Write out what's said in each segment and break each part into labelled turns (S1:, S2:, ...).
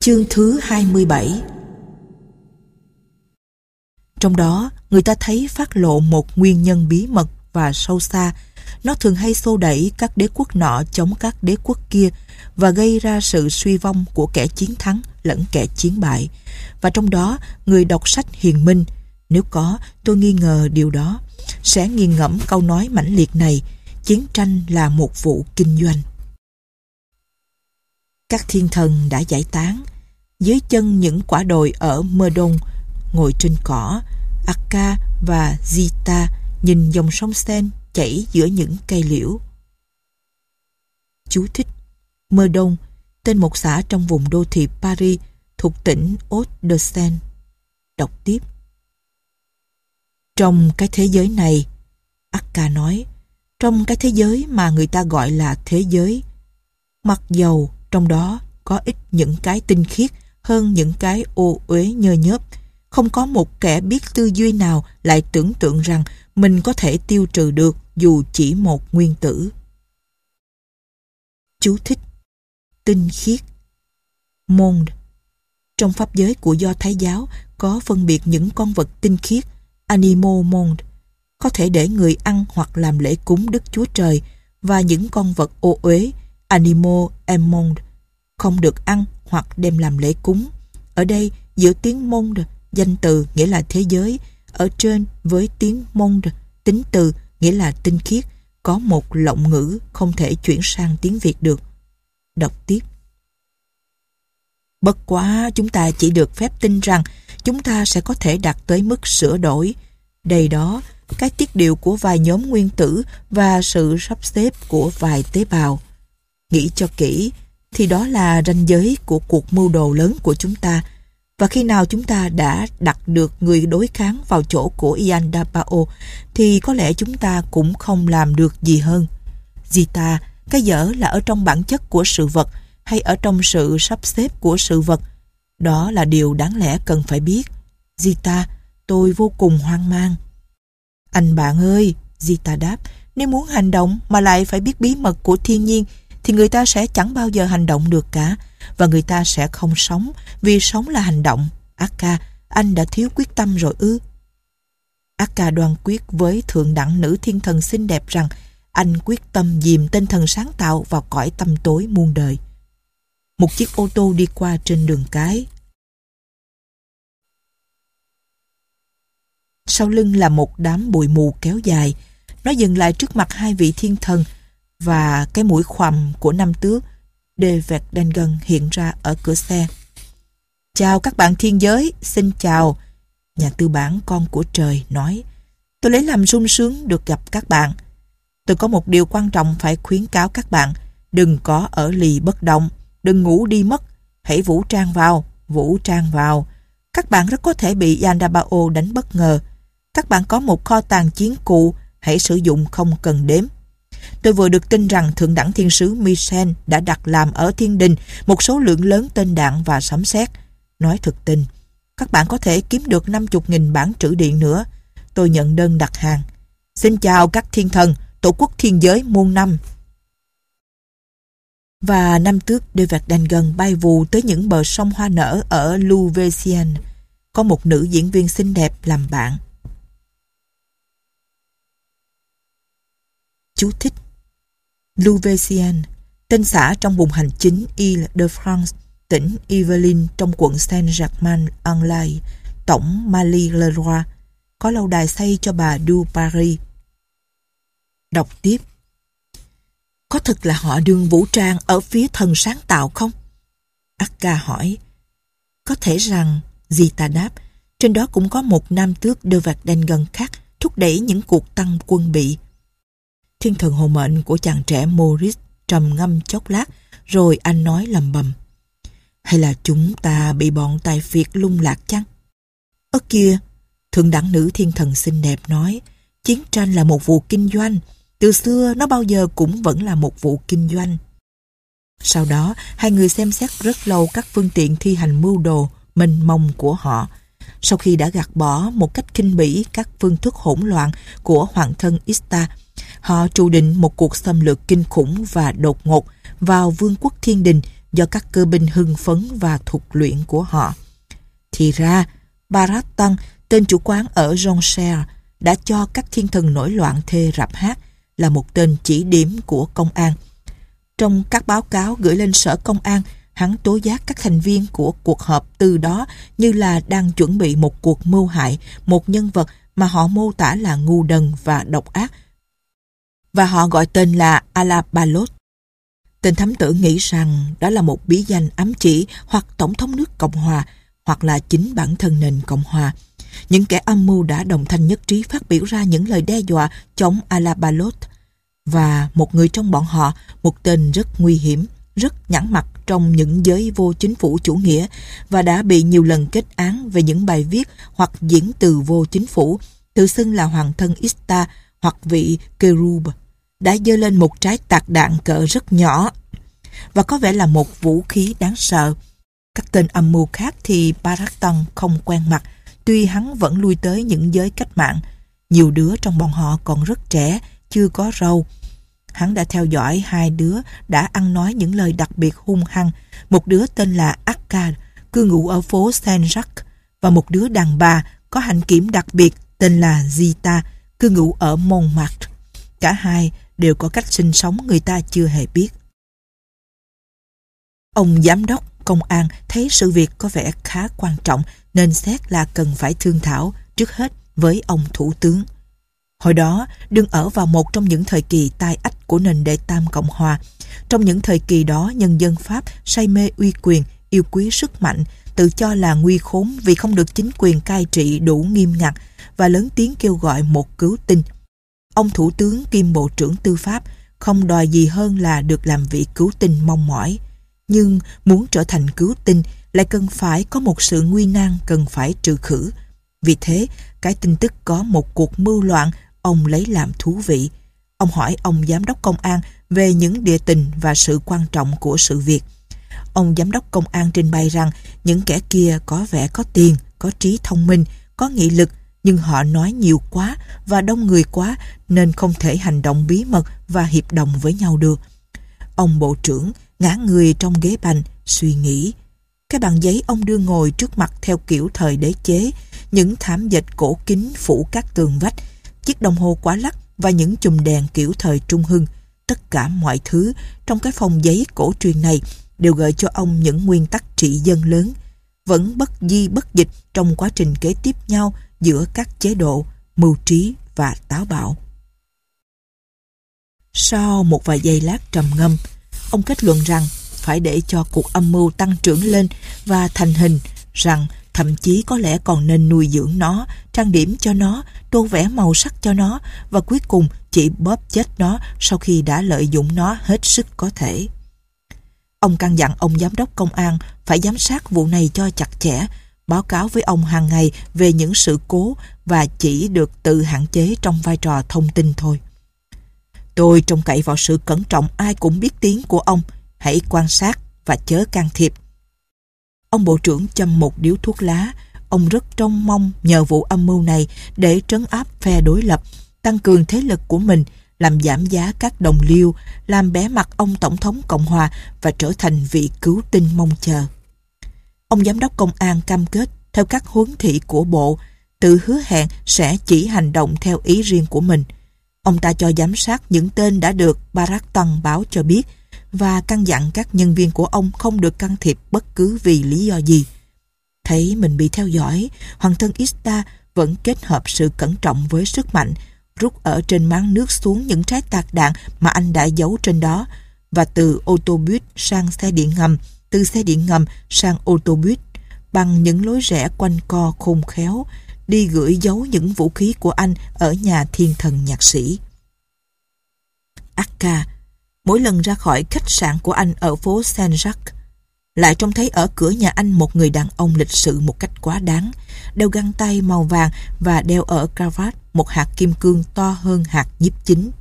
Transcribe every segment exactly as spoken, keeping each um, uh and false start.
S1: Chương thứ hai mươi bảy. Trong đó, người ta thấy phát lộ một nguyên nhân bí mật và sâu xa. Nó thường hay xô đẩy các đế quốc nọ chống các đế quốc kia và gây ra sự suy vong của kẻ chiến thắng lẫn kẻ chiến bại. Và trong đó, người đọc sách hiền minh, nếu có, tôi nghi ngờ điều đó, sẽ nghiền ngẫm câu nói mãnh liệt này: chiến tranh là một vụ kinh doanh. Các thiên thần đã giải tán. Dưới chân những quả đồi ở Merdon, ngồi trên cỏ, Akka và Zita nhìn dòng sông Seine chảy giữa những cây liễu. Chú thích: Merdon, tên một xã trong vùng đô thị Paris thuộc tỉnh Hauts-de-Seine. Đọc tiếp. Trong cái thế giới này, Akka nói, trong cái thế giới mà người ta gọi là thế giới, mặc dầu trong đó có ít những cái tinh khiết hơn những cái ô uế nhơ nhớp, không có một kẻ biết tư duy nào lại tưởng tượng rằng mình có thể tiêu trừ được dù chỉ một nguyên tử. Chú thích: tinh khiết. Monde. Trong pháp giới của Do Thái giáo có phân biệt những con vật tinh khiết, animaux monde, có thể để người ăn hoặc làm lễ cúng Đức Chúa Trời, và những con vật ô uế, animaux immondes, không được ăn hoặc đem làm lễ cúng. Ở đây, giữa tiếng monde, danh từ nghĩa là thế giới, ở trên với tiếng monde, tính từ nghĩa là tinh khiết, có một lộng ngữ không thể chuyển sang tiếng Việt được. Đọc tiếp. Bất quá chúng ta chỉ được phép tin rằng chúng ta sẽ có thể đạt tới mức sửa đổi. Đây đó, cái tiết điệu của vài nhóm nguyên tử và sự sắp xếp của vài tế bào. Nghĩ cho kỹ, thì đó là ranh giới của cuộc mưu đồ lớn của chúng ta. Và khi nào chúng ta đã đặt được người đối kháng vào chỗ của Ian Dapao, thì có lẽ chúng ta cũng không làm được gì hơn. Zita, cái dở là ở trong bản chất của sự vật hay ở trong sự sắp xếp của sự vật? Đó là điều đáng lẽ cần phải biết. Zita, tôi vô cùng hoang mang. Anh bạn ơi, Zita đáp, nếu muốn hành động mà lại phải biết bí mật của thiên nhiên, thì người ta sẽ chẳng bao giờ hành động được cả, và người ta sẽ không sống, vì sống là hành động. Akka, anh đã thiếu quyết tâm rồi ư? Akka đoan quyết với thượng đẳng nữ thiên thần xinh đẹp rằng anh quyết tâm dìm tinh thần sáng tạo vào cõi tăm tối muôn đời. Một chiếc ô tô đi qua trên đường cái. Sau lưng là một đám bụi mù kéo dài. Nó dừng lại trước mặt hai vị thiên thần, và cái mũi khoằm của năm tước De Verdengen hiện ra ở cửa xe. Chào các bạn thiên giới, xin chào. Nhà tư bản con của trời nói, tôi lấy làm sung sướng được gặp các bạn. Tôi có một điều quan trọng phải khuyến cáo các bạn. Đừng có ở lì bất động, đừng ngủ đi mất. Hãy vũ trang vào, vũ trang vào. Các bạn rất có thể bị Yandabao đánh bất ngờ. Các bạn có một kho tàng chiến cụ, hãy sử dụng không cần đếm. Tôi vừa được tin rằng Thượng đẳng Thiên sứ Michel đã đặt làm ở thiên đình một số lượng lớn tên đạn và sấm sét. Nói thực tình, các bạn có thể kiếm được năm mươi nghìn bản trữ điện nữa. Tôi nhận đơn đặt hàng. Xin chào các thiên thần, tổ quốc thiên giới muôn năm. Và năm tước De Verdengen bay vù tới những bờ sông hoa nở ở Louveciennes. Có một nữ diễn viên xinh đẹp làm bạn. Chú thích: Louveciennes, tên xã trong vùng hành chính Île-de-France, tỉnh Yvelines trong quận Saint-Germain-en-Laye, tổng Mali-le-Roi, có lâu đài xây cho bà du Paris. Đọc tiếp. Có thật là họ đường vũ trang ở phía thần sáng tạo không? Akka hỏi. Có thể rằng, Zita đáp, trên đó cũng có một nam tước De Verdengen khác thúc đẩy những cuộc tăng quân bị. Thiên thần hộ mệnh của chàng trẻ Maurice trầm ngâm chốc lát, rồi anh nói lầm bầm. Hay là chúng ta bị bọn tài phiệt lung lạc chăng? Ơ kìa, thượng đẳng nữ thiên thần xinh đẹp nói, chiến tranh là một vụ kinh doanh. Từ xưa nó bao giờ cũng vẫn là một vụ kinh doanh. Sau đó, hai người xem xét rất lâu các phương tiện thi hành mưu đồ mênh mông của họ. Sau khi đã gạt bỏ một cách khinh bỉ các phương thức hỗn loạn của hoàng thân Ista, họ trù định một cuộc xâm lược kinh khủng và đột ngột vào vương quốc thiên đình do các cơ binh hưng phấn và thuộc luyện của họ. Thì ra, Baratan, tên chủ quán ở Ronchère, đã cho các thiên thần nổi loạn thê rạp hát, là một tên chỉ điểm của công an. Trong các báo cáo gửi lên sở công an, hắn tố giác các thành viên của cuộc họp từ đó như là đang chuẩn bị một cuộc mưu hại một nhân vật mà họ mô tả là ngu đần và độc ác, và họ gọi tên là Alabalot. Tên thám tử nghĩ rằng đó là một bí danh ám chỉ hoặc Tổng thống nước Cộng Hòa, hoặc là chính bản thân nền Cộng Hòa. Những kẻ âm mưu đã đồng thanh nhất trí phát biểu ra những lời đe dọa chống Alabalot, và một người trong bọn họ, một tên rất nguy hiểm, rất nhẵn mặt trong những giới vô chính phủ chủ nghĩa và đã bị nhiều lần kết án về những bài viết hoặc diễn từ vô chính phủ, tự xưng là hoàng thân Ista hoặc vị Kerub, đã giơ lên một trái tạc đạn cỡ rất nhỏ và có vẻ là một vũ khí đáng sợ. Các tên âm mưu khác thì Baratan không quen mặt, tuy hắn vẫn lui tới những giới cách mạng. Nhiều đứa trong bọn họ còn rất trẻ, chưa có râu. Hắn đã theo dõi hai đứa đã ăn nói những lời đặc biệt hung hăng. Một đứa tên là Akkad, cư ngụ ở phố Saint-Jacques, và một đứa đàn bà có hạnh kiểm đặc biệt tên là Zita, cư ngụ ở Montmartre. Cả hai đều có cách sinh sống người ta chưa hề biết. Ông giám đốc công an thấy sự việc có vẻ khá quan trọng nên xét là cần phải thương thảo trước hết với ông thủ tướng. Hồi đó, đương ở vào một trong những thời kỳ tai ách của nền đệ tam Cộng Hòa. Trong những thời kỳ đó, nhân dân Pháp say mê uy quyền, yêu quý sức mạnh, tự cho là nguy khốn vì không được chính quyền cai trị đủ nghiêm ngặt và lớn tiếng kêu gọi một cứu tinh. Ông thủ tướng kiêm bộ trưởng tư pháp không đòi gì hơn là được làm vị cứu tinh mong mỏi. Nhưng muốn trở thành cứu tinh lại cần phải có một sự nguy nan cần phải trừ khử. Vì thế, cái tin tức có một cuộc mưu loạn ông lấy làm thú vị. Ông hỏi ông giám đốc công an về những địa tình và sự quan trọng của sự việc. Ông giám đốc công an trình bày rằng những kẻ kia có vẻ có tiền, có trí thông minh, có nghị lực, nhưng họ nói nhiều quá và đông người quá nên không thể hành động bí mật và hiệp đồng với nhau được. Ông bộ trưởng ngã người trong ghế bành, suy nghĩ. Cái bàn giấy ông đưa ngồi trước mặt theo kiểu thời đế chế, những thảm dệt cổ kính phủ các tường vách, chiếc đồng hồ quả lắc và những chùm đèn kiểu thời Trung Hưng. Tất cả mọi thứ trong cái phòng giấy cổ truyền này đều gợi cho ông những nguyên tắc trị dân lớn, vẫn bất di bất dịch trong quá trình kế tiếp nhau giữa các chế độ, mưu trí và táo bạo. Sau một vài giây lát trầm ngâm, ông kết luận rằng phải để cho cuộc âm mưu tăng trưởng lên và thành hình, rằng thậm chí có lẽ còn nên nuôi dưỡng nó, trang điểm cho nó, tô vẽ màu sắc cho nó và cuối cùng chỉ bóp chết nó sau khi đã lợi dụng nó hết sức có thể. Ông căn dặn ông giám đốc công an phải giám sát vụ này cho chặt chẽ, báo cáo với ông hàng ngày về những sự cố và chỉ được tự hạn chế trong vai trò thông tin thôi. Tôi trông cậy vào sự cẩn trọng ai cũng biết tiếng của ông, hãy quan sát và chớ can thiệp. Ông bộ trưởng châm một điếu thuốc lá. Ông rất trông mong nhờ vụ âm mưu này để trấn áp phe đối lập, tăng cường thế lực của mình, làm giảm giá các đồng liêu, làm bé mặt ông Tổng thống Cộng Hòa và trở thành vị cứu tinh mong chờ. Ông giám đốc công an cam kết theo các huấn thị của bộ, tự hứa hẹn sẽ chỉ hành động theo ý riêng của mình. Ông ta cho giám sát những tên đã được Baratan báo cho biết và căn dặn các nhân viên của ông không được can thiệp bất cứ vì lý do gì. Thấy mình bị theo dõi, hoàng thân Ista vẫn kết hợp sự cẩn trọng với sức mạnh, rút ở trên máng nước xuống những trái tạc đạn mà anh đã giấu trên đó, và từ ô tô buýt sang xe điện ngầm, từ xe điện ngầm sang ô tô buýt, bằng những lối rẽ quanh co khôn khéo, đi gửi giấu những vũ khí của anh ở nhà thiên thần nhạc sĩ. Akka, mỗi lần ra khỏi khách sạn của anh ở phố Saint-Jacques, lại trông thấy ở cửa nhà anh một người đàn ông lịch sự một cách quá đáng, đeo găng tay màu vàng và đeo ở cravat một hạt kim cương to hơn hạt nhiếp chính.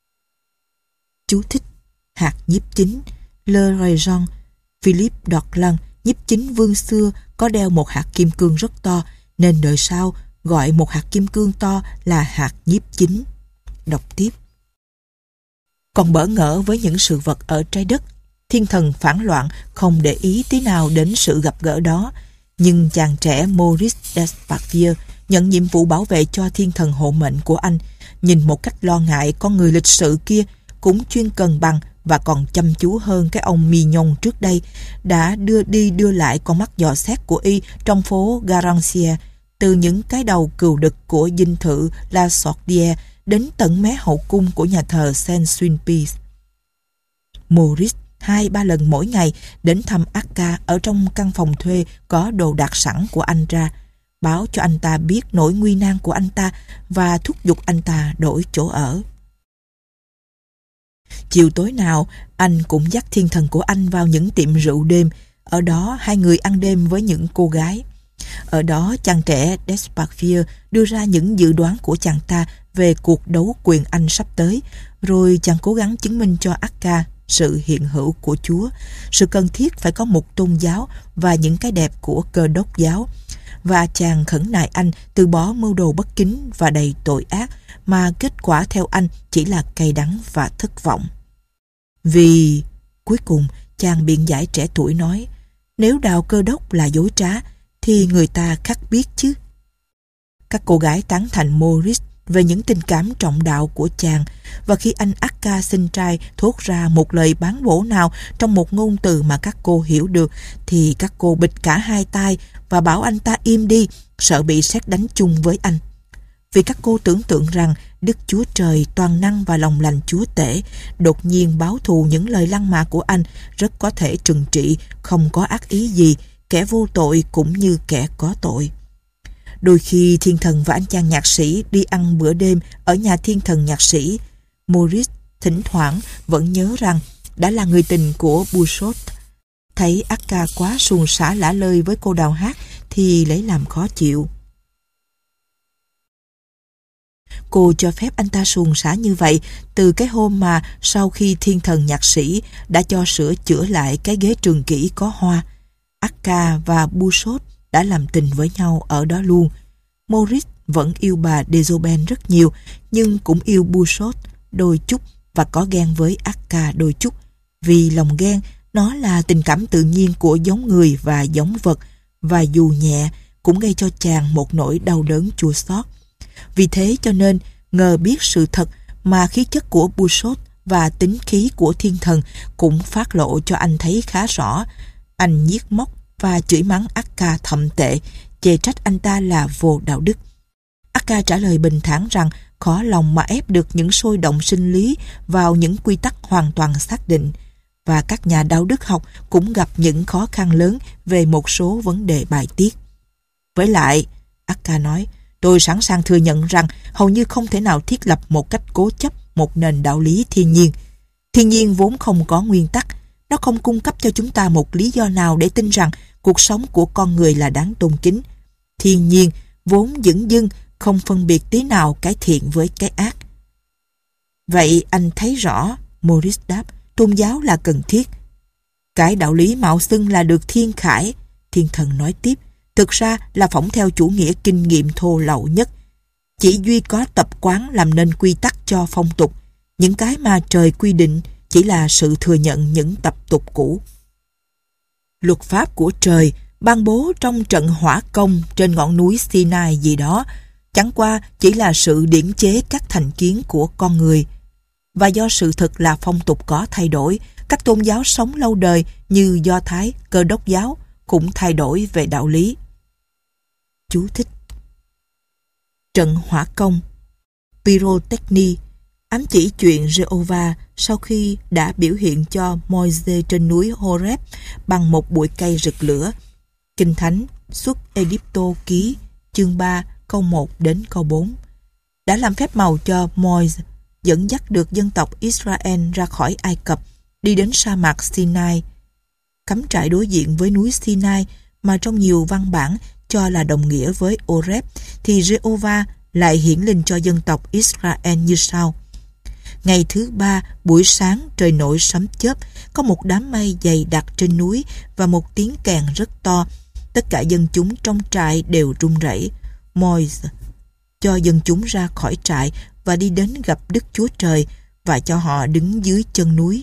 S1: Chú thích: hạt nhiếp chính. Le Régent Philippe d'Orléans, nhiếp chính vương xưa, có đeo một hạt kim cương rất to, nên đời sau gọi một hạt kim cương to là hạt nhiếp chính. Đọc tiếp. Còn bỡ ngỡ với những sự vật ở trái đất, Thiên thần phản loạn không để ý tí nào đến sự gặp gỡ đó, nhưng chàng trẻ Maurice Desparvieu nhận nhiệm vụ bảo vệ cho thiên thần hộ mệnh của anh, nhìn một cách lo ngại con người lịch sự kia, cũng chuyên cân bằng và còn chăm chú hơn cái ông Mignon trước đây, đã đưa đi đưa lại con mắt dò xét của y trong phố Garancière, từ những cái đầu cừu đực của dinh thự La Sordière đến tận mé hậu cung của nhà thờ Saint-Sulpice. Maurice hai ba lần mỗi ngày đến thăm Akka ở trong căn phòng thuê có đồ đạc sẵn của anh ra, báo cho anh ta biết nỗi nguy nan của anh ta và thúc giục anh ta đổi chỗ ở. Chiều tối nào, anh cũng dắt thiên thần của anh vào những tiệm rượu đêm. Ở đó hai người ăn đêm với những cô gái. Ở đó chàng trẻ Desparvieu đưa ra những dự đoán của chàng ta về cuộc đấu quyền Anh sắp tới, rồi chàng cố gắng chứng minh cho Akka sự hiện hữu của Chúa, sự cần thiết phải có một tôn giáo và những cái đẹp của Cơ Đốc giáo, và chàng khẩn nài anh từ bỏ mưu đồ bất kính và đầy tội ác, mà kết quả theo anh chỉ là cay đắng và thất vọng. Vì cuối cùng chàng biện giải trẻ tuổi nói, nếu đạo Cơ Đốc là dối trá thì người ta khắc biết chứ. Các cô gái tán thành Maurice về những tình cảm trọng đạo của chàng, và khi anh Akka sinh trai thốt ra một lời bán bổ nào trong một ngôn từ mà các cô hiểu được, thì các cô bịt cả hai tai và bảo anh ta im đi, sợ bị sét đánh chung với anh. Vì các cô tưởng tượng rằng Đức Chúa Trời toàn năng và lòng lành Chúa Tể đột nhiên báo thù những lời lăng mạ của anh, rất có thể trừng trị, không có ác ý gì, kẻ vô tội cũng như kẻ có tội. Đôi khi thiên thần và anh chàng nhạc sĩ đi ăn bữa đêm ở nhà thiên thần nhạc sĩ, Maurice thỉnh thoảng vẫn nhớ rằng đã là người tình của Bouchot. Thấy Akka quá suồng sã lả lơi với cô đào hát thì lấy làm khó chịu. Cô cho phép anh ta suồng sã như vậy từ cái hôm mà sau khi thiên thần nhạc sĩ đã cho sửa chữa lại cái ghế trường kỷ có hoa, Akka và Bouchot đã làm tình với nhau ở đó luôn. Maurice vẫn yêu bà Désobène rất nhiều, nhưng cũng yêu Bouchot đôi chút và có ghen với Akka đôi chút, vì lòng ghen nó là tình cảm tự nhiên của giống người và giống vật, và dù nhẹ cũng gây cho chàng một nỗi đau đớn chua xót. Vì thế cho nên ngờ biết sự thật mà khí chất của Bouchot và tính khí của thiên thần cũng phát lộ cho anh thấy khá rõ. Anh nhiếc móc và chửi mắng Akka thậm tệ, chê trách anh ta là vô đạo đức. Akka trả lời bình thản rằng khó lòng mà ép được những sôi động sinh lý vào những quy tắc hoàn toàn xác định, và các nhà đạo đức học cũng gặp những khó khăn lớn về một số vấn đề bài tiết. Với lại, Akka nói, tôi sẵn sàng thừa nhận rằng hầu như không thể nào thiết lập một cách cố chấp một nền đạo lý thiên nhiên. Thiên nhiên vốn không có nguyên tắc, nó không cung cấp cho chúng ta một lý do nào để tin rằng cuộc sống của con người là đáng tôn kính. Thiên nhiên vốn dửng dưng, không phân biệt tí nào cái thiện với cái ác. Vậy anh thấy rõ, Maurice đáp, tôn giáo là cần thiết. Cái đạo lý mạo xưng là được thiên khải, thiên thần nói tiếp, thực ra là phỏng theo chủ nghĩa kinh nghiệm thô lậu nhất. Chỉ duy có tập quán làm nên quy tắc cho phong tục. Những cái mà trời quy định chỉ là sự thừa nhận những tập tục cũ. Luật pháp của trời ban bố trong trận hỏa công trên ngọn núi Sinai gì đó chẳng qua chỉ là sự điển chế các thành kiến của con người. Và do sự thực là phong tục có thay đổi, các tôn giáo sống lâu đời như Do Thái, Cơ Đốc giáo cũng thay đổi về đạo lý. Chú thích: trận hỏa công, pyrotechny, ám chỉ chuyện Jehovah sau khi đã biểu hiện cho Môi-se trên núi Horeb bằng một bụi cây rực lửa. Kinh Thánh Xuất Ê-díp-tô ký chương ba câu một đến câu bốn đã làm phép màu cho Môi-se dẫn dắt được dân tộc Israel ra khỏi Ai Cập, đi đến sa mạc Sinai. Cắm trại đối diện với núi Sinai mà trong nhiều văn bản cho là đồng nghĩa với Horeb, thì Jehovah lại hiển linh cho dân tộc Israel như sau. Ngày thứ ba, buổi sáng trời nổi sấm chớp, có một đám mây dày đặc trên núi và một tiếng kèn rất to. Tất cả dân chúng trong trại đều run rẩy. Môi-se cho dân chúng ra khỏi trại và đi đến gặp Đức Chúa Trời và cho họ đứng dưới chân núi.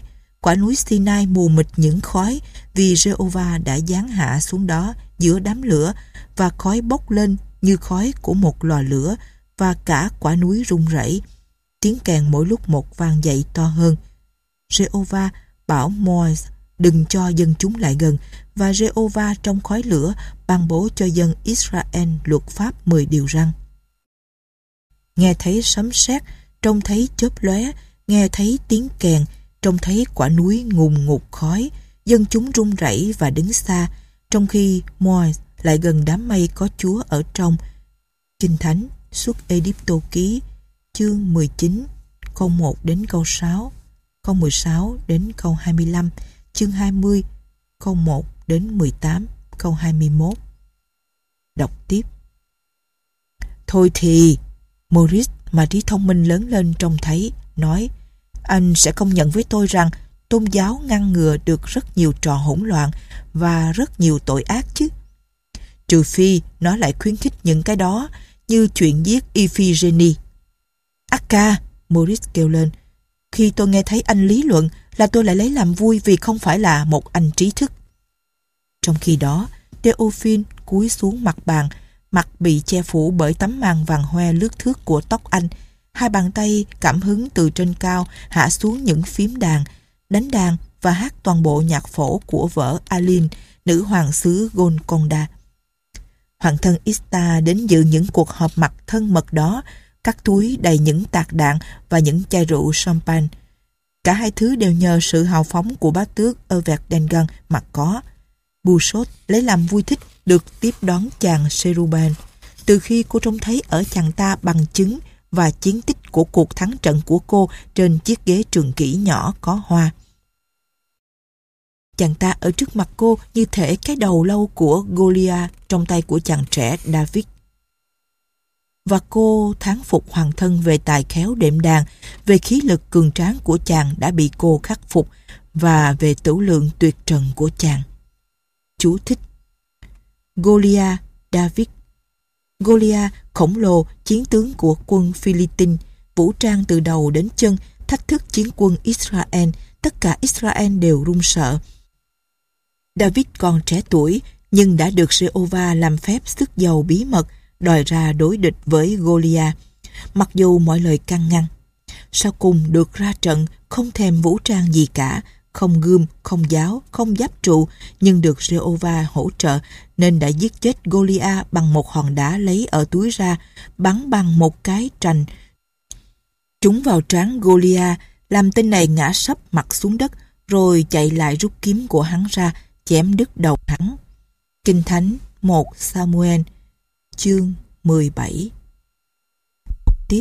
S1: Quả núi Sinai mù mịt những khói vì Giê-hô-va đã giáng hạ xuống đó giữa đám lửa, và khói bốc lên như khói của một lò lửa, và cả quả núi rung rẩy. Tiếng kèn mỗi lúc một vang dậy to hơn. Giê-hô-va bảo Môi-se đừng cho dân chúng lại gần, và Giê-hô-va trong khói lửa ban bố cho dân Israel luật pháp mười điều răn. Nghe thấy sấm sét, trông thấy chớp lóe, nghe thấy tiếng kèn, trông thấy quả núi ngùn ngụt khói, dân chúng run rẩy và đứng xa, trong khi Môi-se lại gần đám mây có Chúa ở trong. Kinh Thánh Xuất Ê-díp-tô ký chương mười chín câu một đến câu sáu, câu mười sáu đến câu hai mươi lăm, chương hai mươi câu một đến mười tám, câu hai mươi mốt. Đọc tiếp. Thôi thì Maurice mà trí thông minh lớn lên trông thấy, nói: anh sẽ công nhận với tôi rằng tôn giáo ngăn ngừa được rất nhiều trò hỗn loạn và rất nhiều tội ác chứ. Trừ phi nó lại khuyến khích những cái đó, như chuyện giết Iphigenie. Aka, Maurice kêu lên. Khi tôi nghe thấy anh lý luận là tôi lại lấy làm vui vì không phải là một anh trí thức. Trong khi đó, Théophile cúi xuống mặt bàn, mặt bị che phủ bởi tấm màn vàng hoe lướt thướt của tóc anh. Hai bàn tay cảm hứng từ trên cao hạ xuống những phím đàn, đánh đàn và hát toàn bộ nhạc phổ của vở Aline, nữ hoàng xứ Golconda. Hoàng thân Ista đến dự những cuộc họp mặt thân mật đó, các túi đầy những tạc đạn và những chai rượu champagne. Cả hai thứ đều nhờ sự hào phóng của bá tước Auvergne mà có. Bouchot lấy làm vui thích được tiếp đón chàng Cherubin, từ khi cô trông thấy ở chàng ta bằng chứng và chiến tích của cuộc thắng trận của cô trên chiếc ghế trường kỷ nhỏ có hoa. Chàng ta ở trước mặt cô như thể cái đầu lâu của Goliath trong tay của chàng trẻ David. Và cô thán phục hoàng thân về tài khéo đệm đàn, về khí lực cường tráng của chàng đã bị cô khắc phục, và về tửu lượng tuyệt trần của chàng. Chú thích: Goliath David. Goliath khổng lồ, chiến tướng của quân Philippines, vũ trang từ đầu đến chân, thách thức chiến quân Israel. Tất cả Israel đều run sợ. David còn trẻ tuổi, nhưng đã được Giê-hô-va làm phép sức giàu bí mật, đòi ra đối địch với Goliath, mặc dù mọi lời can ngăn. Sau cùng được ra trận, không thèm vũ trang gì cả, không gươm, không giáo, không giáp trụ, nhưng được Giê-hô-va hỗ trợ, nên đã giết chết Goliath bằng một hòn đá lấy ở túi ra, bắn bằng một cái trành trúng vào trán Goliath, làm tên này ngã sấp mặt xuống đất, rồi chạy lại rút kiếm của hắn ra, chém đứt đầu hắn. Kinh Thánh một Sa-mu-el chương mười bảy. Tiếp.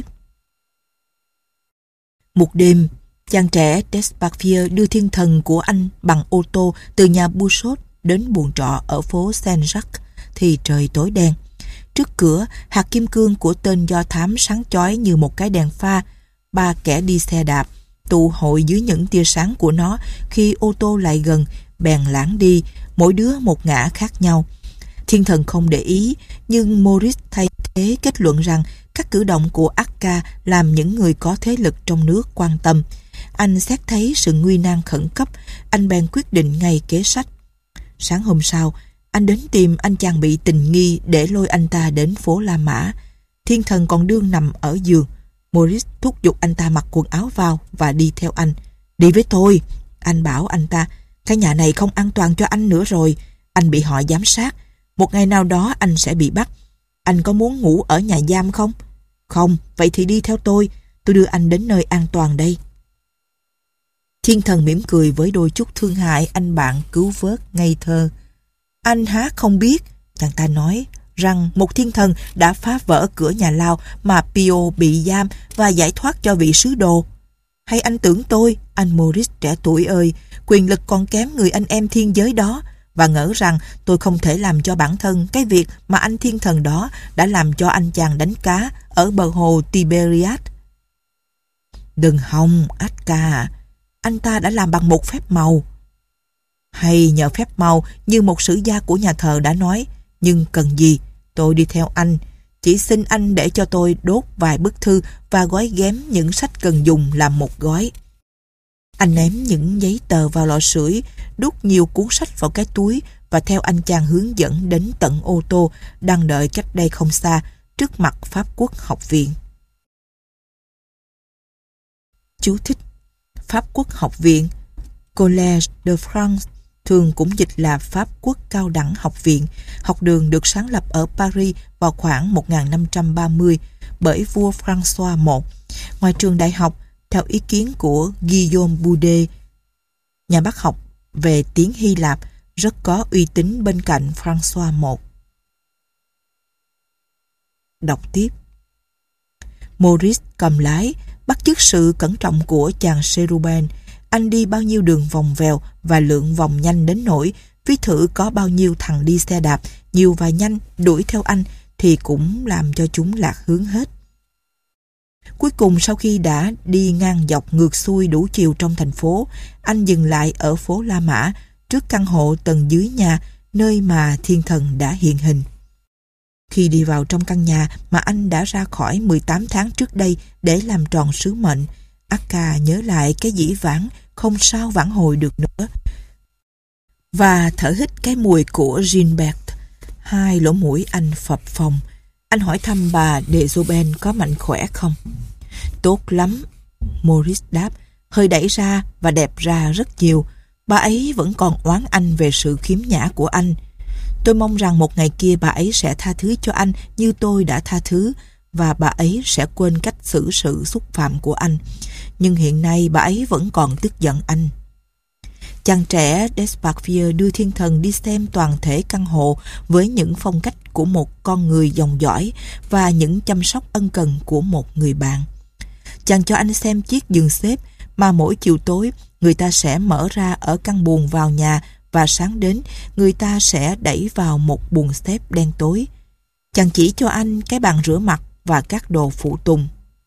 S1: Một đêm, chàng trẻ Desparvier đưa thiên thần của anh bằng ô tô từ nhà Bouchot đến buồng trọ ở phố Saint-Jacques thì trời tối đen. Trước cửa, hạt kim cương của tên do thám sáng chói như một cái đèn pha. Ba kẻ đi xe đạp tụ hội dưới những tia sáng của nó. Khi ô tô lại gần, bèn lãng đi, mỗi đứa một ngã khác nhau. Thiên thần không để ý, nhưng Maurice thay thế kết luận rằng các cử động của Aka làm những người có thế lực trong nước quan tâm. Anh xét thấy sự nguy nan khẩn cấp, anh bèn quyết định ngay kế sách. Sáng hôm sau, anh đến tìm anh chàng bị tình nghi để lôi anh ta đến phố La Mã. Thiên thần còn đương nằm ở giường. Maurice thúc giục anh ta mặc quần áo vào và đi theo anh. Đi với tôi, anh bảo anh ta. Cái nhà này không an toàn cho anh nữa rồi. Anh bị họ giám sát. Một ngày nào đó anh sẽ bị bắt. Anh có muốn ngủ ở nhà giam không? Không, vậy thì đi theo tôi. Tôi đưa anh đến nơi an toàn đây. Thiên thần mỉm cười với đôi chút thương hại anh bạn cứu vớt ngây thơ. Anh há không biết, chàng ta nói, rằng một thiên thần đã phá vỡ cửa nhà lao mà Pio bị giam và giải thoát cho vị sứ đồ. Hay anh tưởng tôi, anh Maurice trẻ tuổi ơi, quyền lực còn kém người anh em thiên giới đó, và ngỡ rằng tôi không thể làm cho bản thân cái việc mà anh thiên thần đó đã làm cho anh chàng đánh cá ở bờ hồ Tiberias. Đừng hòng, Aka, anh ta đã làm bằng một phép màu. Hay nhờ phép màu như một sử gia của nhà thờ đã nói, nhưng cần gì, tôi đi theo anh. Chỉ xin anh để cho tôi đốt vài bức thư và gói ghém những sách cần dùng làm một gói. Anh ném những giấy tờ vào lò sưởi, đút nhiều cuốn sách vào cái túi và theo anh chàng hướng dẫn đến tận ô tô đang đợi cách đây không xa, trước mặt Pháp Quốc học viện. Chú thích: Pháp Quốc học viện, Collège de France, thường cũng dịch là Pháp Quốc cao đẳng học viện. Học đường được sáng lập ở Paris vào khoảng một nghìn năm trăm ba mươi bởi vua François đệ nhị. Ngoài trường đại học, theo ý kiến của Guillaume Boudet, nhà bác học về tiếng Hy Lạp rất có uy tín bên cạnh François đệ nhị. Đọc tiếp. Maurice cầm lái, bắt chước sự cẩn trọng của chàng Cherubin. Anh đi bao nhiêu đường vòng vèo và lượn vòng nhanh đến nỗi ví thử có bao nhiêu thằng đi xe đạp nhiều và nhanh đuổi theo anh thì cũng làm cho chúng lạc hướng hết. Cuối cùng, sau khi đã đi ngang dọc ngược xuôi đủ chiều trong thành phố, anh dừng lại ở phố La Mã, trước căn hộ tầng dưới nhà nơi mà thiên thần đã hiện hình. Khi đi vào trong căn nhà mà anh đã ra khỏi mười tám tháng trước đây để làm tròn sứ mệnh, Akka nhớ lại cái dĩ vãng không sao vãn hồi được nữa và thở hít cái mùi của Gilbert. Hai lỗ mũi anh phập phồng. Anh hỏi thăm bà de Zoben có mạnh khỏe không. Tốt lắm, Maurice đáp, hơi đẩy ra và đẹp ra rất nhiều. Bà ấy vẫn còn oán anh về sự khiếm nhã của anh. Tôi mong rằng một ngày kia bà ấy sẽ tha thứ cho anh như tôi đã tha thứ, và bà ấy sẽ quên cách xử sự xúc phạm của anh. Nhưng hiện nay bà ấy vẫn còn tức giận anh. Chàng trẻ Desparvieu đưa thiên thần đi xem toàn thể căn hộ với những phong cách của một con người dòng dõi và những chăm sóc ân cần của một người bạn. Chàng cho anh xem chiếc giường xếp mà mỗi chiều tối người ta sẽ mở ra ở căn buồng vào nhà và sáng đến người ta sẽ đẩy vào một buồng xếp đen tối. Chàng chỉ cho anh cái bàn rửa mặt và các đồ phụ tùng.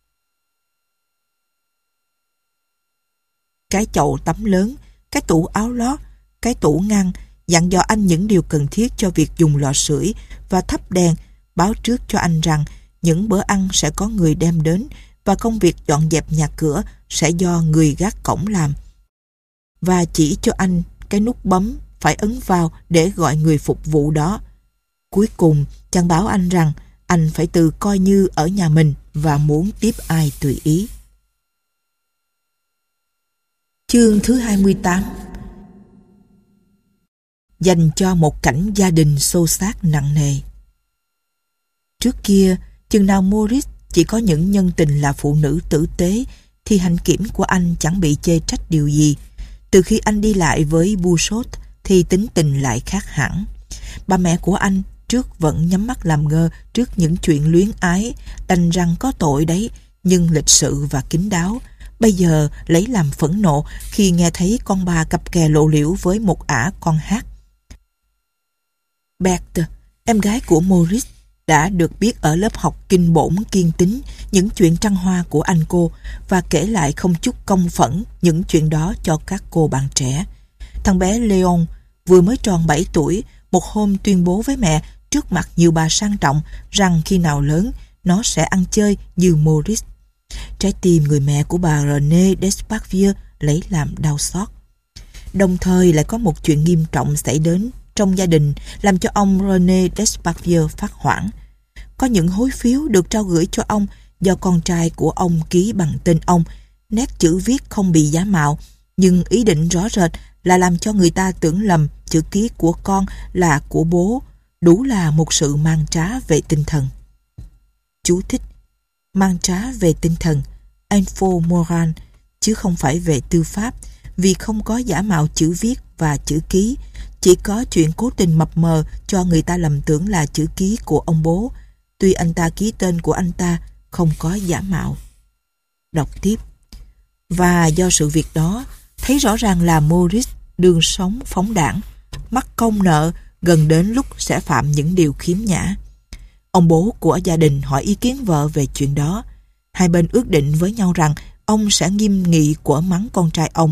S1: Cái chậu tắm lớn, cái tủ áo lót, cái tủ ngăn, dặn dò anh những điều cần thiết cho việc dùng lò sưởi và thắp đèn, báo trước cho anh rằng những bữa ăn sẽ có người đem đến và công việc dọn dẹp nhà cửa sẽ do người gác cổng làm. Và chỉ cho anh cái nút bấm phải ấn vào để gọi người phục vụ đó. Cuối cùng, chàng bảo anh rằng anh phải tự coi như ở nhà mình và muốn tiếp ai tùy ý. Chương thứ hai mươi tám. Dành cho một cảnh gia đình xô xát nặng nề. Trước kia, chừng nào Maurice chỉ có những nhân tình là phụ nữ tử tế thì hạnh kiểm của anh chẳng bị chê trách điều gì. Từ khi anh đi lại với Bouchot thì tính tình lại khác hẳn. Bà mẹ của anh trước vẫn nhắm mắt làm ngơ trước những chuyện luyến ái, đành rằng có tội đấy, nhưng lịch sự và kín đáo. Bây giờ lấy làm phẫn nộ khi nghe thấy con bà cặp kè lộ liễu với một ả con hát. Berthe, em gái của Maurice, đã được biết ở lớp học kinh bổn kiên tín những chuyện trăng hoa của anh cô và kể lại không chút công phẫn những chuyện đó cho các cô bạn trẻ. Thằng bé Leon vừa mới tròn bảy tuổi, một hôm tuyên bố với mẹ trước mặt nhiều bà sang trọng rằng khi nào lớn nó sẽ ăn chơi như Maurice. Trái tim người mẹ của bà René Desparvieu lấy làm đau xót. Đồng thời lại có một chuyện nghiêm trọng xảy đến trong gia đình làm cho ông René Desparvieu phát hoảng. Có những hối phiếu được trao gửi cho ông do con trai của ông ký bằng tên ông. Nét chữ viết không bị giả mạo, nhưng ý định rõ rệt là làm cho người ta tưởng lầm chữ ký của con là của bố. Đủ là một sự mang trá về tinh thần. Chú thích: mang trá về tinh thần, info moral, chứ không phải về tư pháp, vì không có giả mạo chữ viết và chữ ký, chỉ có chuyện cố tình mập mờ cho người ta lầm tưởng là chữ ký của ông bố, tuy anh ta ký tên của anh ta không có giả mạo. Đọc tiếp. Và do sự việc đó, thấy rõ ràng là Maurice đường sống phóng đãng, mắc công nợ, gần đến lúc sẽ phạm những điều khiếm nhã. Ông bố của gia đình hỏi ý kiến vợ về chuyện đó. Hai bên ước định với nhau rằng ông sẽ nghiêm nghị của mắng con trai ông,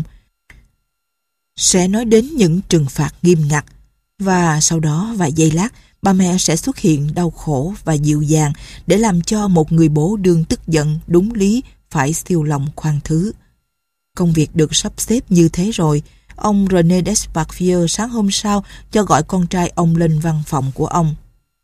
S1: sẽ nói đến những trừng phạt nghiêm ngặt, và sau đó vài giây lát bà mẹ sẽ xuất hiện đau khổ và dịu dàng để làm cho một người bố đương tức giận đúng lý phải siêu lòng khoan thứ. Công việc được sắp xếp như thế rồi, ông René Desparvieu sáng hôm sau cho gọi con trai ông lên văn phòng của ông.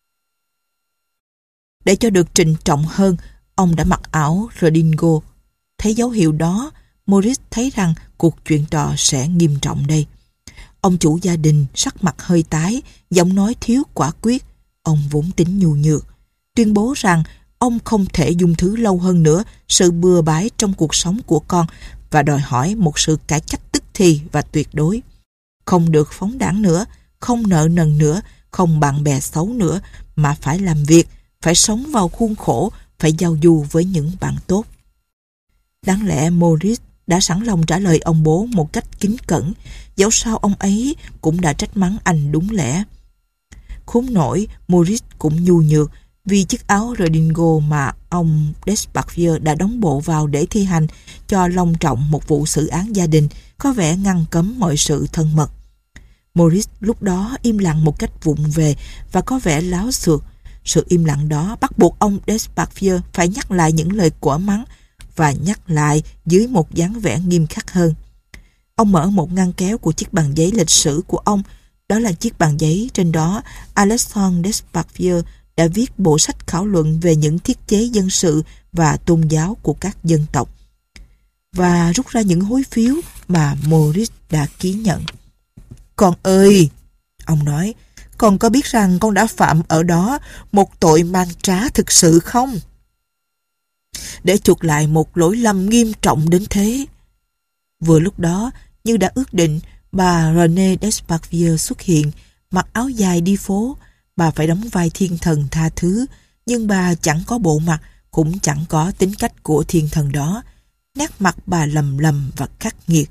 S1: Để cho được trịnh trọng hơn, ông đã mặc áo redingo. Thấy dấu hiệu đó, Maurice thấy rằng cuộc chuyện trò sẽ nghiêm trọng đây. Ông chủ gia đình sắc mặt hơi tái, giọng nói thiếu quả quyết. Ông vốn tính nhu nhược, tuyên bố rằng ông không thể dung thứ lâu hơn nữa sự bừa bãi trong cuộc sống của con và đòi hỏi một sự cải cách tức thì và tuyệt đối. Không được phóng đãng nữa, không nợ nần nữa, không bạn bè xấu nữa, mà phải làm việc, phải sống vào khuôn khổ, phải giao du với những bạn tốt. Đáng lẽ Maurice đã sẵn lòng trả lời ông bố một cách kính cẩn, dẫu sao ông ấy cũng đã trách mắng anh đúng lẽ. Khốn nổi, Maurice cũng nhu nhược vì chiếc áo redingo mà ông Desparvieu đã đóng bộ vào để thi hành cho long trọng một vụ xử án gia đình có vẻ ngăn cấm mọi sự thân mật. Maurice lúc đó im lặng một cách vụng về và có vẻ láo xược. Sự im lặng đó bắt buộc ông Desparvieu phải nhắc lại những lời quở mắng và nhắc lại dưới một dáng vẻ nghiêm khắc hơn. Ông mở một ngăn kéo của chiếc bàn giấy lịch sử của ông. Đó là chiếc bàn giấy trên đó Alexandre Desparvieu đã viết bộ sách khảo luận về những thiết chế dân sự và tôn giáo của các dân tộc, và rút ra những hối phiếu mà Maurice đã ký nhận. Con ơi, ông nói, con có biết rằng con đã phạm ở đó một tội man trá thực sự không? Để chuộc lại một lỗi lầm nghiêm trọng đến thế. Vừa lúc đó, như đã ước định, bà René Desparvieu xuất hiện, mặc áo dài đi phố. Bà phải đóng vai thiên thần tha thứ, nhưng bà chẳng có bộ mặt, cũng chẳng có tính cách của thiên thần đó. Nét mặt bà lầm lầm và khắc nghiệt.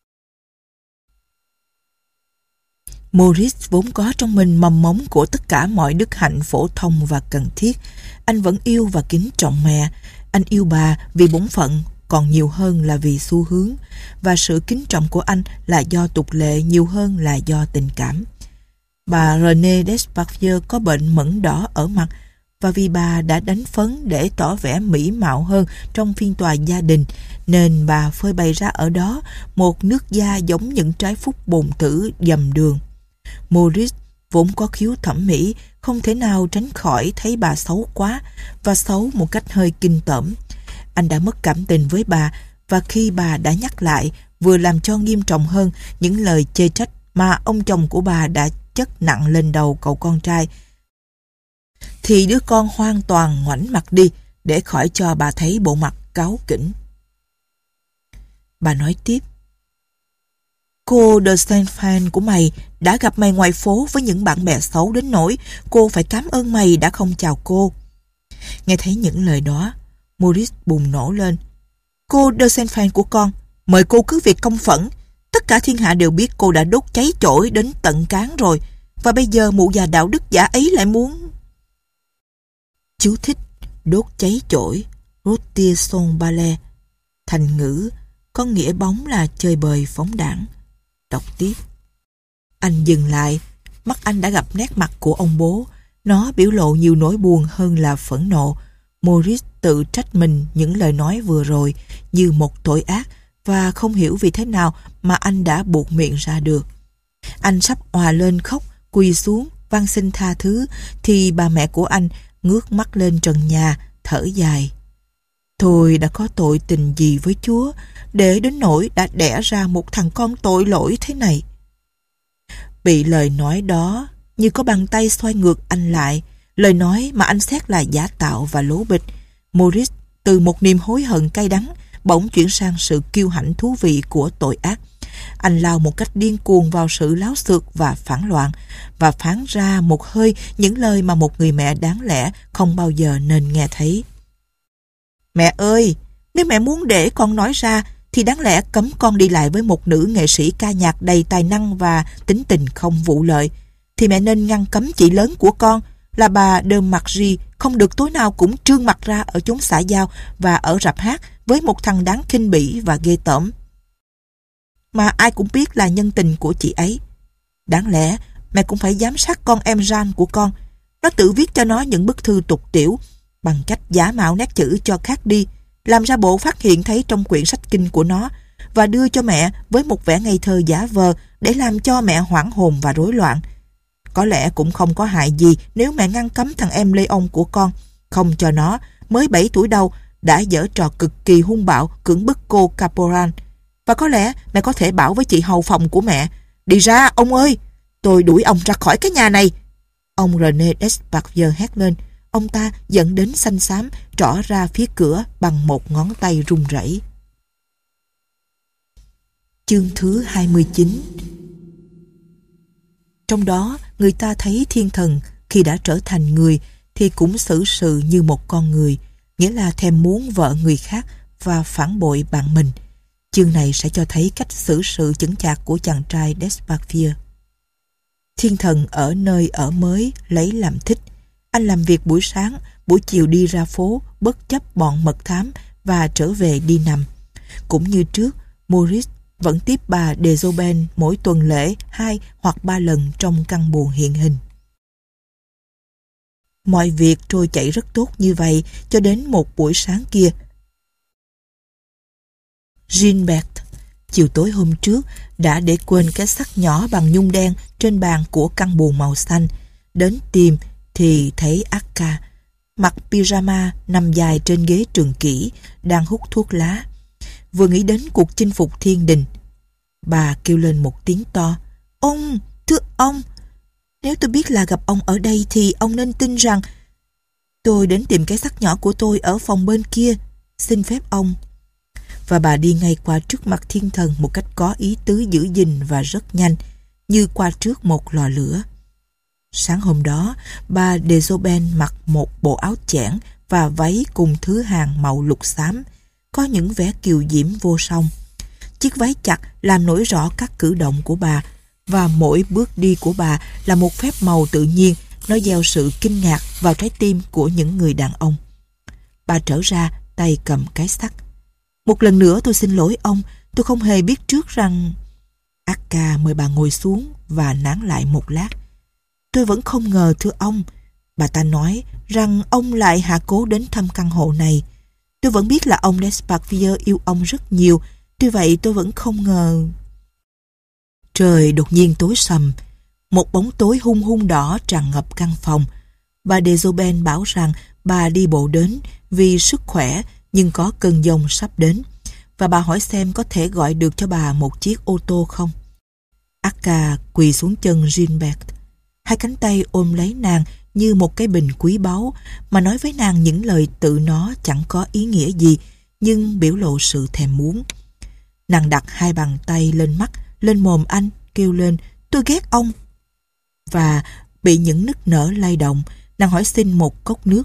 S1: Maurice vốn có trong mình mầm mống của tất cả mọi đức hạnh phổ thông và cần thiết. Anh vẫn yêu và kính trọng mẹ. Anh yêu bà vì bổn phận còn nhiều hơn là vì xu hướng, và sự kính trọng của anh là do tục lệ nhiều hơn là do tình cảm. Bà René Desparvieu có bệnh mẩn đỏ ở mặt, và vì bà đã đánh phấn để tỏ vẻ mỹ mạo hơn trong phiên tòa gia đình, nên bà phơi bày ra ở đó một nước da giống những trái phúc bồn tử dầm đường. Maurice vốn có khiếu thẩm mỹ, không thể nào tránh khỏi thấy bà xấu quá, và xấu một cách hơi kinh tởm. Anh đã mất cảm tình với bà, và khi bà đã nhắc lại, vừa làm cho nghiêm trọng hơn những lời chê trách mà ông chồng của bà đã chất nặng lên đầu cậu con trai, thì đứa con hoàn toàn ngoảnh mặt đi để khỏi cho bà thấy bộ mặt cáu kỉnh. Bà nói tiếp, cô de Saint-Fan của mày đã gặp mày ngoài phố với những bạn bè xấu đến nỗi cô phải cảm ơn mày đã không chào cô. Nghe thấy những lời đó, Maurice bùng nổ lên. Cô de Saint-Fan của con, mời cô cứ việc công phẫn. Tất cả thiên hạ đều biết cô đã đốt cháy chổi đến tận cán rồi, và bây giờ mụ già đạo đức giả ấy lại muốn... Chú thích: đốt cháy chổi, rôtir son balai. Thành ngữ có nghĩa bóng là chơi bời phóng đãng. Đọc tiếp. Anh dừng lại. Mắt anh đã gặp nét mặt của ông bố. Nó biểu lộ nhiều nỗi buồn hơn là phẫn nộ. Maurice tự trách mình những lời nói vừa rồi như một tội ác, và không hiểu vì thế nào mà anh đã buột miệng ra được. Anh sắp òa lên khóc, quỳ xuống van xin tha thứ, thì bà mẹ của anh ngước mắt lên trần nhà, thở dài. Tôi đã có tội tình gì với Chúa để đến nỗi đã đẻ ra một thằng con tội lỗi thế này? Bị lời nói đó như có bàn tay xoay ngược anh lại, lời nói mà anh xét là giả tạo và lố bịch, Maurice từ một niềm hối hận cay đắng bỗng chuyển sang sự kiêu hãnh thú vị của tội ác. Anh lao một cách điên cuồng vào sự láo xược và phản loạn, và phán ra một hơi những lời mà một người mẹ đáng lẽ không bao giờ nên nghe thấy. Mẹ ơi, nếu mẹ muốn để con nói ra, thì đáng lẽ cấm con đi lại với một nữ nghệ sĩ ca nhạc đầy tài năng và tính tình không vụ lợi. Thì mẹ nên ngăn cấm chị lớn của con là bà de Margy không được tối nào cũng trương mặt ra ở chốn xã giao và ở rạp hát với một thằng đáng khinh bỉ và ghê tởm, mà ai cũng biết là nhân tình của chị ấy. Đáng lẽ mẹ cũng phải giám sát con em Jean của con. Nó tự viết cho nó những bức thư tục tiểu bằng cách giả mạo nét chữ cho khác đi, làm ra bộ phát hiện thấy trong quyển sách kinh của nó, và đưa cho mẹ với một vẻ ngây thơ giả vờ để làm cho mẹ hoảng hồn và rối loạn. Có lẽ cũng không có hại gì nếu mẹ ngăn cấm thằng em Leon của con, không cho nó, mới bảy tuổi đầu, đã giở trò cực kỳ hung bạo cưỡng bức cô Caporal. Và có lẽ mẹ có thể bảo với chị hầu phòng của mẹ, đi ra ông ơi, tôi đuổi ông ra khỏi cái nhà này. Ông René Desparvieu hét lên. Ông ta dẫn đến xanh xám, trỏ ra phía cửa bằng một ngón tay run rẩy. Chương thứ hai mươi chín. Trong đó, người ta thấy thiên thần khi đã trở thành người thì cũng xử sự như một con người, nghĩa là thèm muốn vợ người khác và phản bội bạn mình. Chương này sẽ cho thấy cách xử sự chững chạc của chàng trai Desparvieu. Thiên thần ở nơi ở mới lấy làm thích. Anh làm việc buổi sáng, buổi chiều đi ra phố, bất chấp bọn mật thám và trở về đi nằm. Cũng như trước, Maurice vẫn tiếp bà Dezoben mỗi tuần lễ hai hoặc ba lần trong căn buồng hiện hình. Mọi việc trôi chảy rất tốt như vậy cho đến một buổi sáng kia. Gilbert, chiều tối hôm trước, đã để quên cái sắt nhỏ bằng nhung đen trên bàn của căn buồng màu xanh. Đến tìm thì thấy Akka, mặc pyjama nằm dài trên ghế trường kỷ, đang hút thuốc lá. Vừa nghĩ đến cuộc chinh phục thiên đình, bà kêu lên một tiếng to. Ông, thưa ông, nếu tôi biết là gặp ông ở đây thì ông nên tin rằng tôi đến tìm cái sắt nhỏ của tôi ở phòng bên kia. Xin phép ông. Và bà đi ngay qua trước mặt thiên thần một cách có ý tứ giữ gìn và rất nhanh, như qua trước một lò lửa. Sáng hôm đó, bà Dezoben mặc một bộ áo chẽn và váy cùng thứ hàng màu lục xám, có những vẻ kiều diễm vô song. Chiếc váy chặt làm nổi rõ các cử động của bà, và mỗi bước đi của bà là một phép màu tự nhiên, nó gieo sự kinh ngạc vào trái tim của những người đàn ông. Bà trở ra tay cầm cái sắt. Một lần nữa tôi xin lỗi ông, tôi không hề biết trước rằng... Akka mời bà ngồi xuống và nán lại một lát. Tôi vẫn không ngờ thưa ông, bà ta nói, rằng ông lại hạ cố đến thăm căn hộ này. Tôi vẫn biết là ông Desparvieu yêu ông rất nhiều, tuy vậy tôi vẫn không ngờ... Trời đột nhiên tối sầm, một bóng tối hung hung đỏ tràn ngập căn phòng. Bà Dezoben bảo rằng bà đi bộ đến vì sức khỏe nhưng có cơn giông sắp đến, và bà hỏi xem có thể gọi được cho bà một chiếc ô tô không. Akka quỳ xuống chân Gilbert, hai cánh tay ôm lấy nàng như một cái bình quý báu, mà nói với nàng những lời tự nó chẳng có ý nghĩa gì, nhưng biểu lộ sự thèm muốn. Nàng đặt hai bàn tay lên mắt, lên mồm anh, kêu lên, tôi ghét ông. Và bị những nức nở lay động, nàng hỏi xin một cốc nước.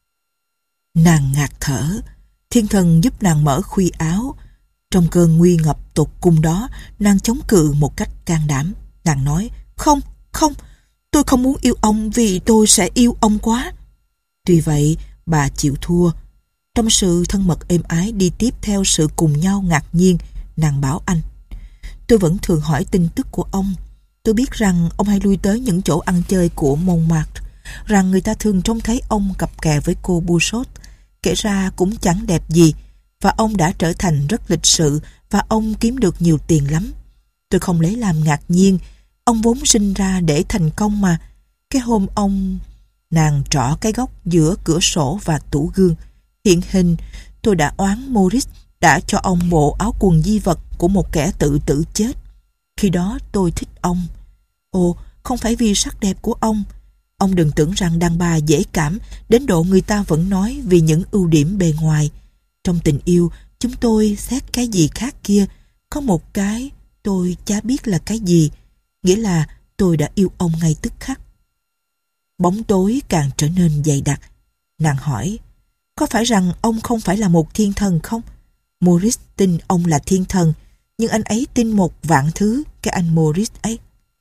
S1: Nàng ngạt thở. Thiên thần giúp nàng mở khuy áo. Trong cơn nguy ngập tột cùng đó, nàng chống cự một cách can đảm. Nàng nói, không, không, tôi không muốn yêu ông vì tôi sẽ yêu ông quá. Tuy vậy, bà chịu thua. Trong sự thân mật êm ái đi tiếp theo sự cùng nhau ngạc nhiên, nàng bảo anh, tôi vẫn thường hỏi tin tức của ông. Tôi biết rằng ông hay lui tới những chỗ ăn chơi của Montmartre, rằng người ta thường trông thấy ông cặp kè với cô Bouchot, kể ra cũng chẳng đẹp gì, và ông đã trở thành rất lịch sự, và ông kiếm được nhiều tiền lắm. Tôi không lấy làm ngạc nhiên, ông vốn sinh ra để thành công mà. Cái hôm ông... Nàng trỏ cái góc giữa cửa sổ và tủ gương. Hiện hình, tôi đã oán Maurice đã cho ông bộ áo quần di vật của một kẻ tự tử chết. Khi đó tôi thích ông. Ồ, không phải vì sắc đẹp của ông. Ông đừng tưởng rằng đàn bà dễ cảm đến độ người ta vẫn nói vì những ưu điểm bề ngoài. Trong tình yêu, chúng tôi xét cái gì khác kia. Có một cái tôi chả biết là cái gì. Nghĩa là tôi đã yêu ông ngay tức khắc. Bóng tối càng trở nên dày đặc. Nàng hỏi, có phải rằng ông không phải là một thiên thần không? Maurice tin ông là thiên thần, nhưng anh ấy tin một vạn thứ, cái anh Maurice ấy.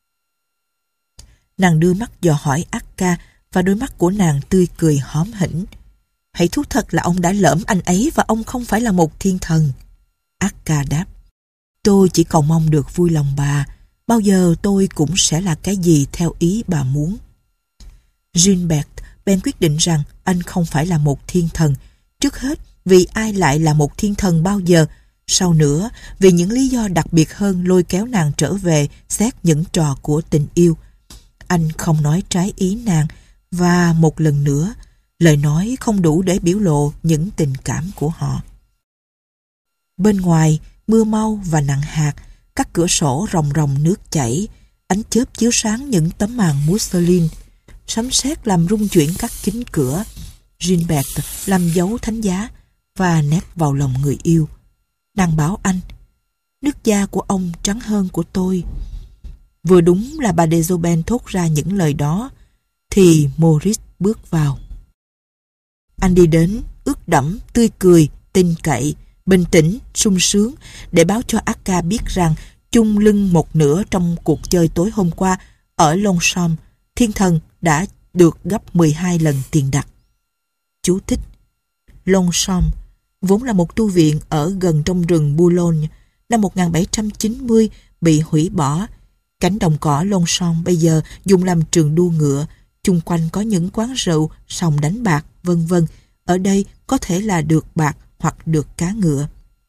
S1: Nàng đưa mắt dò hỏi Akka, và đôi mắt của nàng tươi cười hóm hỉnh. Hãy thú thật là ông đã lỡm anh ấy và ông không phải là một thiên thần. Akka đáp, tôi chỉ cầu mong được vui lòng bà, bao giờ tôi cũng sẽ là cái gì theo ý bà muốn. Gilbert bèn quyết định rằng anh không phải là một thiên thần. Trước hết, vì ai lại là một thiên thần bao giờ? Sau nữa, vì những lý do đặc biệt hơn lôi kéo nàng trở về xét những trò của tình yêu. Anh không nói trái ý nàng, và một lần nữa, lời nói không đủ để biểu lộ những tình cảm của họ. Bên ngoài, mưa mau và nặng hạt, các cửa sổ ròng ròng nước chảy, ánh chớp chiếu sáng những tấm màn muslin, sấm sét làm rung chuyển các kính cửa. Gilbert làm dấu thánh giá và nép vào lòng người yêu. Nàng bảo anh, nước da của ông trắng hơn của tôi. Vừa đúng là bà de Joben thốt ra những lời đó, thì Maurice bước vào. Anh đi đến, ướt đẫm, tươi cười, tin cậy, bình tĩnh, sung sướng, để báo cho Akka biết rằng chung lưng một nửa trong cuộc chơi tối hôm qua ở Longchamp, thiên thần đã được gấp mười hai lần tiền đặt. Chú thích: Longchamp vốn là một tu viện ở gần trong rừng Boulogne, năm một nghìn bảy trăm chín mươi bị hủy bỏ. Cánh đồng cỏ Longchamp bây giờ dùng làm trường đua ngựa, chung quanh có những quán rượu, sòng đánh bạc, vân vân. Ở đây có thể là được bạc hoặc được cá ngựa.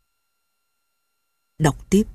S1: Đọc tiếp.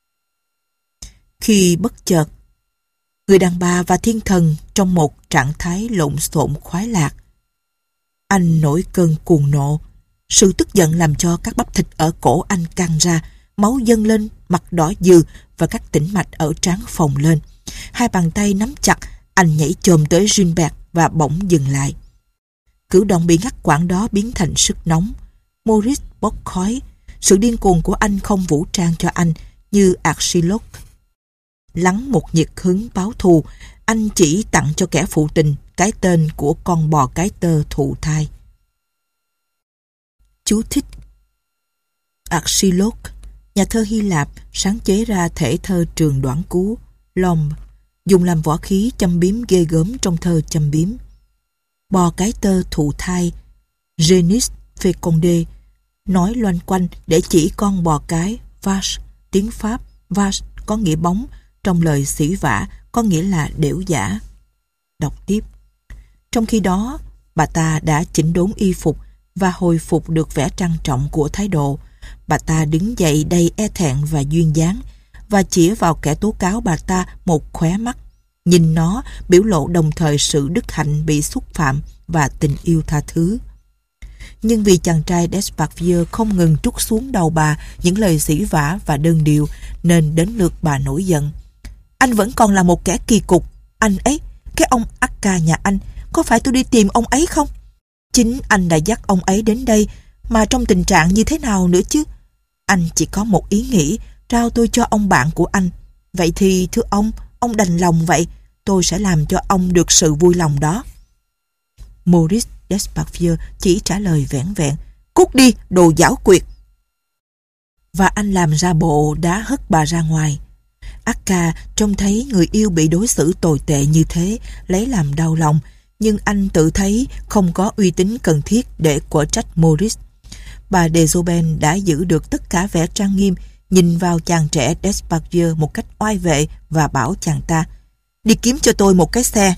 S1: Khi bất chợt, người đàn bà và thiên thần trong một trạng thái lộn xộn khoái lạc. Anh nổi cơn cuồng nộ. Sự tức giận làm cho các bắp thịt ở cổ anh căng ra, máu dâng lên, mặt đỏ dừ và các tĩnh mạch ở trán phồng lên. Hai bàn tay nắm chặt, anh nhảy chồm tới Gilbert và bỗng dừng lại. Cử động bị ngắt quãng đó biến thành sức nóng. Maurice bốc khói. Sự điên cuồng của anh không vũ trang cho anh như Archiloque. Lắng một nhiệt hứng báo thù, anh chỉ tặng cho kẻ phụ tình cái tên của con bò cái tơ thụ thai. Chú thích: Archiloque, nhà thơ Hy Lạp, sáng chế ra thể thơ trường đoạn cú Lombe, dùng làm võ khí châm biếm ghê gớm trong thơ châm biếm. Bò cái tơ thụ thai, Genis fécondé, nói loanh quanh để chỉ con bò cái. Vache, tiếng Pháp, vache có nghĩa bóng, trong lời xỉ vả có nghĩa là đểu giả. Đọc tiếp. Trong khi đó, bà ta đã chỉnh đốn y phục và hồi phục được vẻ trang trọng của thái độ. Bà ta đứng dậy đầy e thẹn và duyên dáng, và chĩa vào kẻ tố cáo bà ta một khóe mắt. Nhìn nó biểu lộ đồng thời sự đức hạnh bị xúc phạm và tình yêu tha thứ. Nhưng vì chàng trai Desparvieu không ngừng trút xuống đầu bà những lời xỉ vả và đơn điệu, nên đến lượt bà nổi giận. Anh vẫn còn là một kẻ kỳ cục. Anh ấy, cái ông Akka nhà anh, có phải tôi đi tìm ông ấy không? Chính anh đã dắt ông ấy đến đây, mà trong tình trạng như thế nào nữa chứ? Anh chỉ có một ý nghĩ, trao tôi cho ông bạn của anh. Vậy thì thưa ông, ông đành lòng vậy, tôi sẽ làm cho ông được sự vui lòng đó. Maurice Desparvieu chỉ trả lời vẻn vẹn: Cút đi, đồ giảo quyệt. Và anh làm ra bộ đã hất bà ra ngoài. Akka trông thấy người yêu bị đối xử tồi tệ như thế, lấy làm đau lòng, nhưng anh tự thấy không có uy tín cần thiết để quở trách Maurice. Bà de Joben đã giữ được tất cả vẻ trang nghiêm, nhìn vào chàng trẻ Desparvieu một cách oai vệ và bảo chàng ta: Đi kiếm cho tôi một cái xe.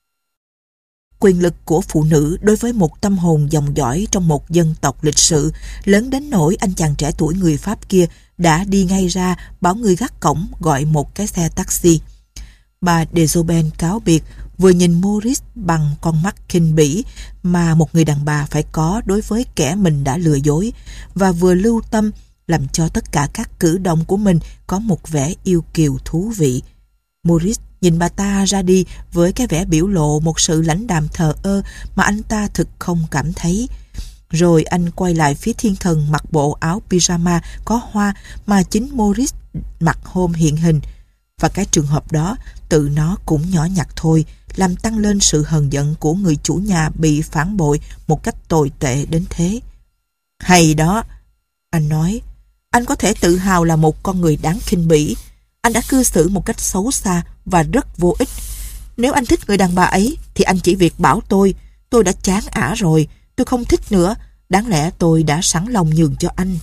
S1: Quyền lực của phụ nữ đối với một tâm hồn dòng dõi trong một dân tộc lịch sự lớn đến nỗi anh chàng trẻ tuổi người Pháp kia đã đi ngay ra bảo người gác cổng gọi một cái xe taxi. Bà de Joben cáo biệt, vừa nhìn Maurice bằng con mắt khinh bỉ mà một người đàn bà phải có đối với kẻ mình đã lừa dối, và vừa lưu tâm làm cho tất cả các cử động của mình có một vẻ yêu kiều thú vị. Maurice nhìn bà ta ra đi với cái vẻ biểu lộ một sự lãnh đạm thờ ơ mà anh ta thực không cảm thấy. Rồi anh quay lại phía thiên thần mặc bộ áo pyjama có hoa mà chính Maurice mặc hôm hiện hình. Và cái trường hợp đó tự nó cũng nhỏ nhặt thôi, làm tăng lên sự hờn giận của người chủ nhà bị phản bội một cách tồi tệ đến thế. Hay đó, anh nói, anh có thể tự hào là một con người đáng khinh bỉ. Anh đã cư xử một cách xấu xa và rất vô ích. Nếu anh thích người đàn bà ấy thì anh chỉ việc bảo tôi. Tôi đã chán ả rồi, tôi không thích nữa. Đáng lẽ tôi đã sẵn lòng nhường cho anh.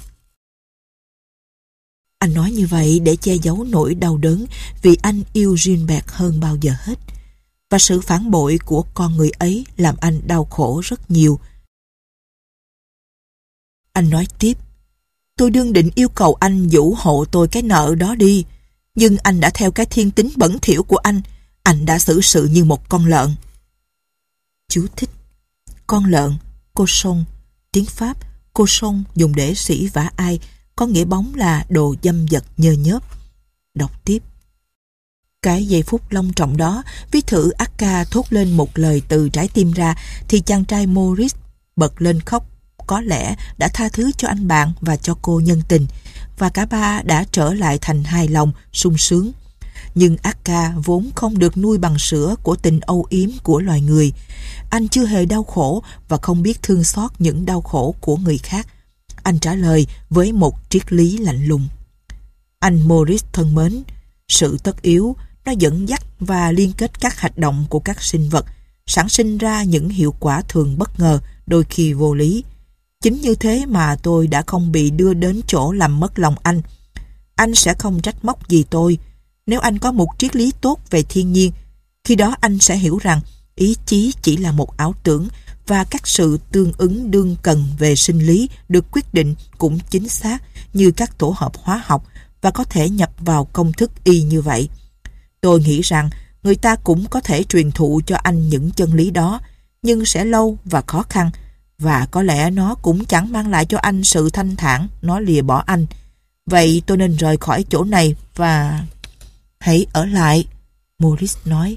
S1: Anh nói như vậy để che giấu nỗi đau đớn vì anh yêu Gilbert hơn bao giờ hết. Và sự phản bội của con người ấy làm anh đau khổ rất nhiều. Anh nói tiếp: tôi đương định yêu cầu anh dụ hộ tôi cái nợ đó đi. Nhưng anh đã theo cái thiên tính bẩn thỉu của anh. Anh đã xử sự như một con lợn. Chú thích: con lợn, cochon, tiếng Pháp, cochon dùng để sỉ vả ai, có nghĩa bóng là đồ dâm vật nhơ nhớp. Đọc tiếp. Cái giây phút long trọng đó, viết thử Akka thốt lên một lời từ trái tim ra, thì chàng trai Maurice bật lên khóc. Có lẽ đã tha thứ cho anh bạn và cho cô nhân tình, và cả ba đã trở lại thành hài lòng, sung sướng. Nhưng Akka vốn không được nuôi bằng sữa của tình âu yếm của loài người. Anh chưa hề đau khổ và không biết thương xót những đau khổ của người khác. Anh trả lời với một triết lý lạnh lùng. Anh Maurice thân mến, sự tất yếu nó dẫn dắt và liên kết các hành động của các sinh vật, sản sinh ra những hiệu quả thường bất ngờ, đôi khi vô lý. Chính như thế mà tôi đã không bị đưa đến chỗ làm mất lòng anh. Anh sẽ không trách móc gì tôi. Nếu anh có một triết lý tốt về thiên nhiên, khi đó anh sẽ hiểu rằng ý chí chỉ là một ảo tưởng, và các sự tương ứng đương cần về sinh lý được quyết định cũng chính xác như các tổ hợp hóa học và có thể nhập vào công thức y như vậy. Tôi nghĩ rằng người ta cũng có thể truyền thụ cho anh những chân lý đó, nhưng sẽ lâu và khó khăn, và có lẽ nó cũng chẳng mang lại cho anh sự thanh thản nó lìa bỏ anh. Vậy tôi nên rời khỏi chỗ này và... Hãy ở lại, Maurice nói.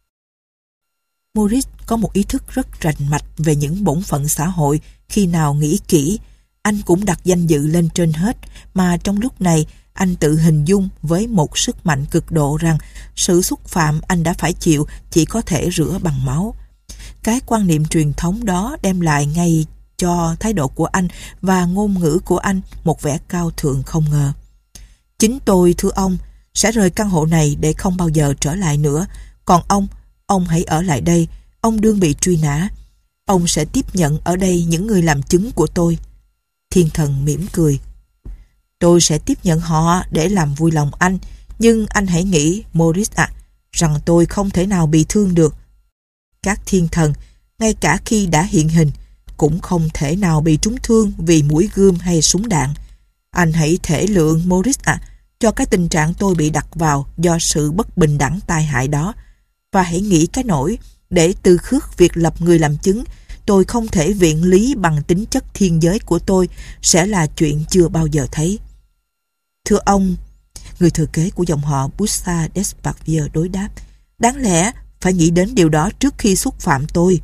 S1: Maurice có một ý thức rất rành mạch về những bổn phận xã hội. Khi nào nghĩ kỹ, anh cũng đặt danh dự lên trên hết, mà trong lúc này anh tự hình dung với một sức mạnh cực độ rằng sự xúc phạm anh đã phải chịu chỉ có thể rửa bằng máu. Cái quan niệm truyền thống đó đem lại ngay cho thái độ của anh và ngôn ngữ của anh một vẻ cao thượng không ngờ. Chính tôi, thưa ông, sẽ rời căn hộ này để không bao giờ trở lại nữa. Còn ông, ông hãy ở lại đây. Ông đương bị truy nã. Ông sẽ tiếp nhận ở đây những người làm chứng của tôi. Thiên thần mỉm cười. Tôi sẽ tiếp nhận họ để làm vui lòng anh. Nhưng anh hãy nghĩ, Maurice ạ, à, rằng tôi không thể nào bị thương được. Các thiên thần, ngay cả khi đã hiện hình, cũng không thể nào bị trúng thương vì mũi gươm hay súng đạn. Anh hãy thể lượng, Maurice ạ, à, cho cái tình trạng tôi bị đặt vào do sự bất bình đẳng tai hại đó. Và hãy nghĩ cái nỗi, để từ khước việc lập người làm chứng, tôi không thể viện lý bằng tính chất thiên giới của tôi sẽ là chuyện chưa bao giờ thấy. Thưa ông, người thừa kế của dòng họ Bouchard d'Esparvieu đối đáp, đáng lẽ phải nghĩ đến điều đó trước khi xúc phạm tôi.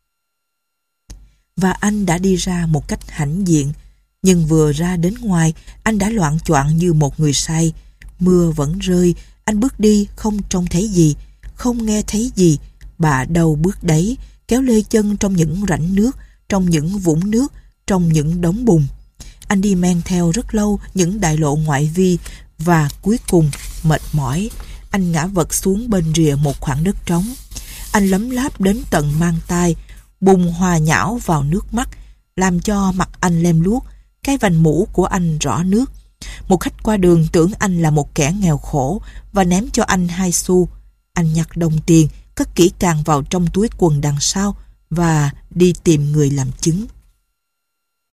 S1: Và anh đã đi ra một cách hãnh diện, nhưng vừa ra đến ngoài, anh đã loạng choạng như một người say. Mưa vẫn rơi, anh bước đi không trông thấy gì, không nghe thấy gì. Bà đầu bước đấy, kéo lê chân trong những rãnh nước, trong những vũng nước, trong những đống bùn. Anh đi men theo rất lâu những đại lộ ngoại vi, và cuối cùng, mệt mỏi, anh ngã vật xuống bên rìa một khoảng đất trống. Anh lấm láp đến tận mang tai, bùn hòa nhão vào nước mắt, làm cho mặt anh lem luốc. Cái vành mũ của anh rõ nước. Một khách qua đường tưởng anh là một kẻ nghèo khổ và ném cho anh hai xu. Anh nhặt đồng tiền, cất kỹ càng vào trong túi quần đằng sau và đi tìm người làm chứng.